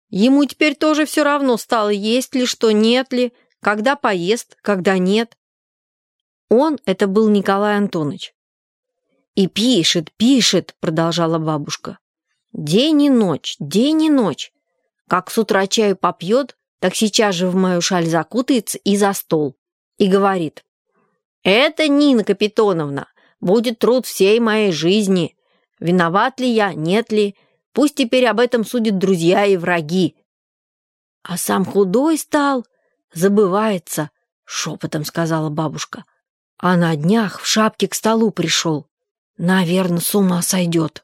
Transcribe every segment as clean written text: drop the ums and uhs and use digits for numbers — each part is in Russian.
Ему теперь тоже все равно стало, есть ли что, нет ли, когда поест, когда нет. Он — это был Николай Антонович. «И пишет», — продолжала бабушка. «День и ночь, день и ночь. Как с утра чаю попьет, так сейчас же в мою шаль закутается и за стол. И говорит: «Это, Нина Капитоновна, будет труд всей моей жизни. Виноват ли я, нет ли, пусть теперь об этом судят друзья и враги». А сам худой стал, забывается, шепотом сказала бабушка. А на днях в шапке к столу пришел. Наверное, с ума сойдет.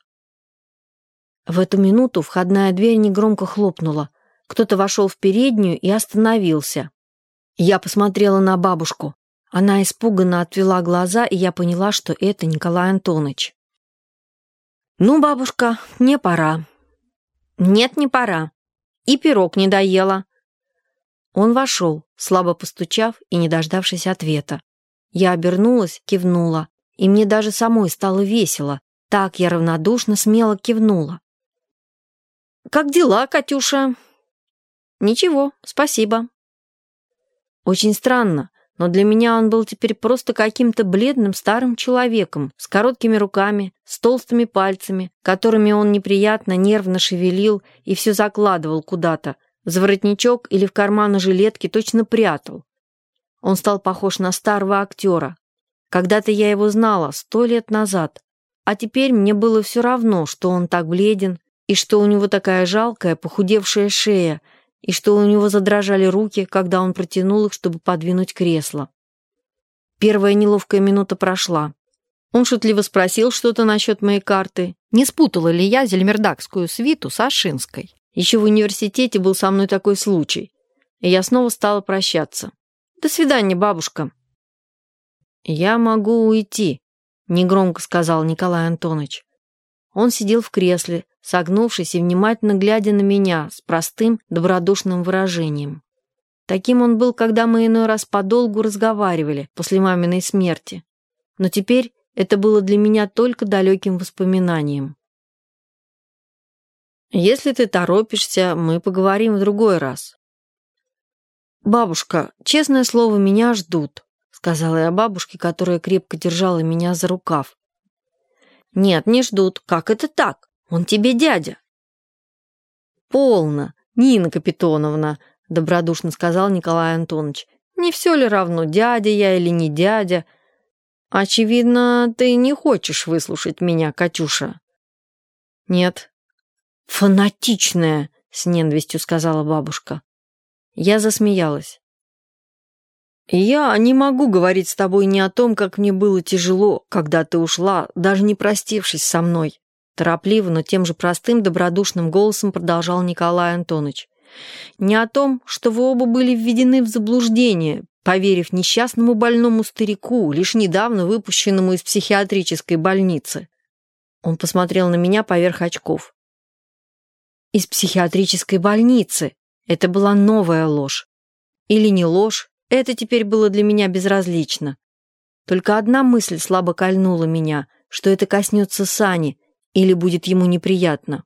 В эту минуту входная дверь негромко хлопнула. Кто-то вошел в переднюю и остановился. Я посмотрела на бабушку. Она испуганно отвела глаза, и я поняла, что это Николай Антонович. «Ну, бабушка, мне пора». «Нет, не пора. И пирог не доела». Он вошел, слабо постучав и не дождавшись ответа. Я обернулась, кивнула, и мне даже самой стало весело. Так я равнодушно, смело кивнула. «Как дела, Катюша?» «Ничего, спасибо». Очень странно, но для меня он был теперь просто каким-то бледным старым человеком с короткими руками, с толстыми пальцами, которыми он неприятно нервно шевелил и все закладывал куда-то, в воротничок или в карманы жилетки точно прятал. Он стал похож на старого актера. Когда-то я его знала 100 лет назад, а теперь мне было все равно, что он так бледен, и что у него такая жалкая, похудевшая шея, и что у него задрожали руки, когда он протянул их, чтобы подвинуть кресло. Первая неловкая минута прошла. Он шутливо спросил что-то насчет моей карты. Не спутала ли я зельмердакскую свиту с Ашинской? Еще в университете был со мной такой случай. И я снова стала прощаться. «До свидания, бабушка». «Я могу уйти», — негромко сказал Николай Антонович. Он сидел в кресле, согнувшись и внимательно глядя на меня с простым, добродушным выражением. Таким он был, когда мы иной раз подолгу разговаривали после маминой смерти. Но теперь это было для меня только далеким воспоминанием. «Если ты торопишься, мы поговорим в другой раз». «Бабушка, честное слово, меня ждут», — сказала я бабушке, которая крепко держала меня за рукав. «Нет, не ждут. Как это так? Он тебе дядя». «Полно, Нина Капитоновна», — добродушно сказал Николай Антонович. «Не все ли равно, дядя я или не дядя? Очевидно, ты не хочешь выслушать меня, Катюша». «Нет». «Фанатичная», — с ненавистью сказала бабушка. Я засмеялась. «Я не могу говорить с тобой ни о том, как мне было тяжело, когда ты ушла, даже не простившись со мной», торопливо, но тем же простым, добродушным голосом продолжал Николай Антонович. «Не о том, что вы оба были введены в заблуждение, поверив несчастному больному старику, лишь недавно выпущенному из психиатрической больницы». Он посмотрел на меня поверх очков. «Из психиатрической больницы». Это была новая ложь. Или не ложь, это теперь было для меня безразлично. Только одна мысль слабо кольнула меня, что это коснется Сани или будет ему неприятно.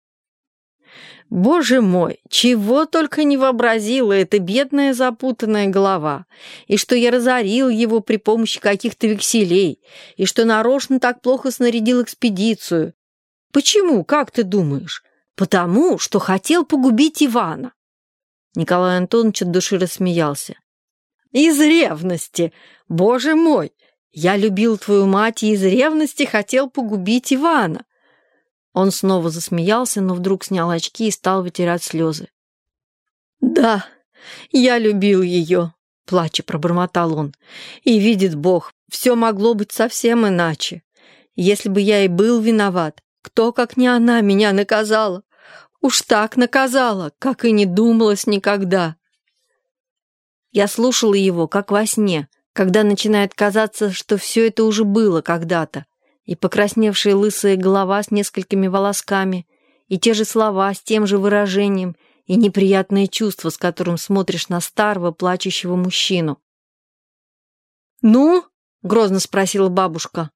Боже мой, чего только не вообразила эта бедная запутанная голова, и что я разорил его при помощи каких-то векселей, и что нарочно так плохо снарядил экспедицию. Почему, как ты думаешь? Потому, что хотел погубить Ивана. Николай Антонович от души рассмеялся. «Из ревности! Боже мой! Я любил твою мать и из ревности хотел погубить Ивана!» Он снова засмеялся, но вдруг снял очки и стал вытирать слезы. «Да, я любил ее!» — плача пробормотал он. «И видит Бог, все могло быть совсем иначе. Если бы я и был виноват, кто, как не она, меня наказала? Уж так наказала, как и не думалось никогда». Я слушала его, как во сне, когда начинает казаться, что все это уже было когда-то, и покрасневшая лысая голова с несколькими волосками, и те же слова с тем же выражением, и неприятное чувство, с которым смотришь на старого плачущего мужчину. «Ну?» — грозно спросила бабушка.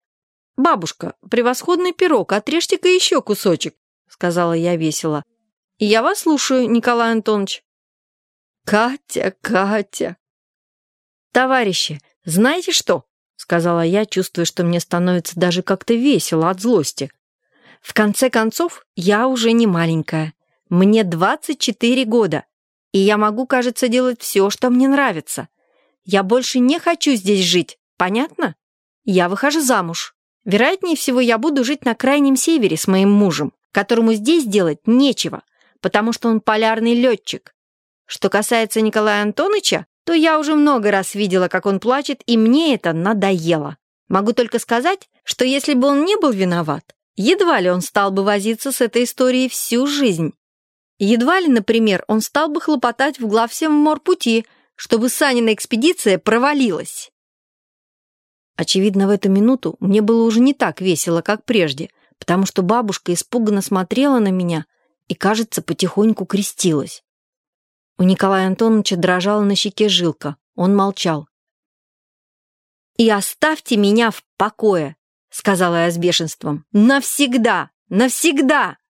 «Бабушка, превосходный пирог, отрежьте-ка еще кусочек», — сказала я весело. Я вас слушаю, Николай Антонович. Катя, Катя. Товарищи, знаете что? Сказала я, чувствуя, что мне становится даже как-то весело от злости. В конце концов, я уже не маленькая. Мне 24 года, и я могу, кажется, делать все, что мне нравится. Я больше не хочу здесь жить, понятно? Я выхожу замуж. Вероятнее всего, я буду жить на крайнем севере с моим мужем, которому здесь делать нечего, потому что он полярный летчик. Что касается Николая Антоновича, то я уже много раз видела, как он плачет, и мне это надоело. Могу только сказать, что если бы он не был виноват, едва ли он стал бы возиться с этой историей всю жизнь. Едва ли, например, он стал бы хлопотать в главсемморпути, чтобы Санина экспедиция провалилась. Очевидно, в эту минуту мне было уже не так весело, как прежде, потому что бабушка испуганно смотрела на меня и, кажется, потихоньку крестилась. У Николая Антоновича дрожала на щеке жилка. Он молчал. «И оставьте меня в покое», — сказала я с бешенством. «Навсегда! Навсегда!»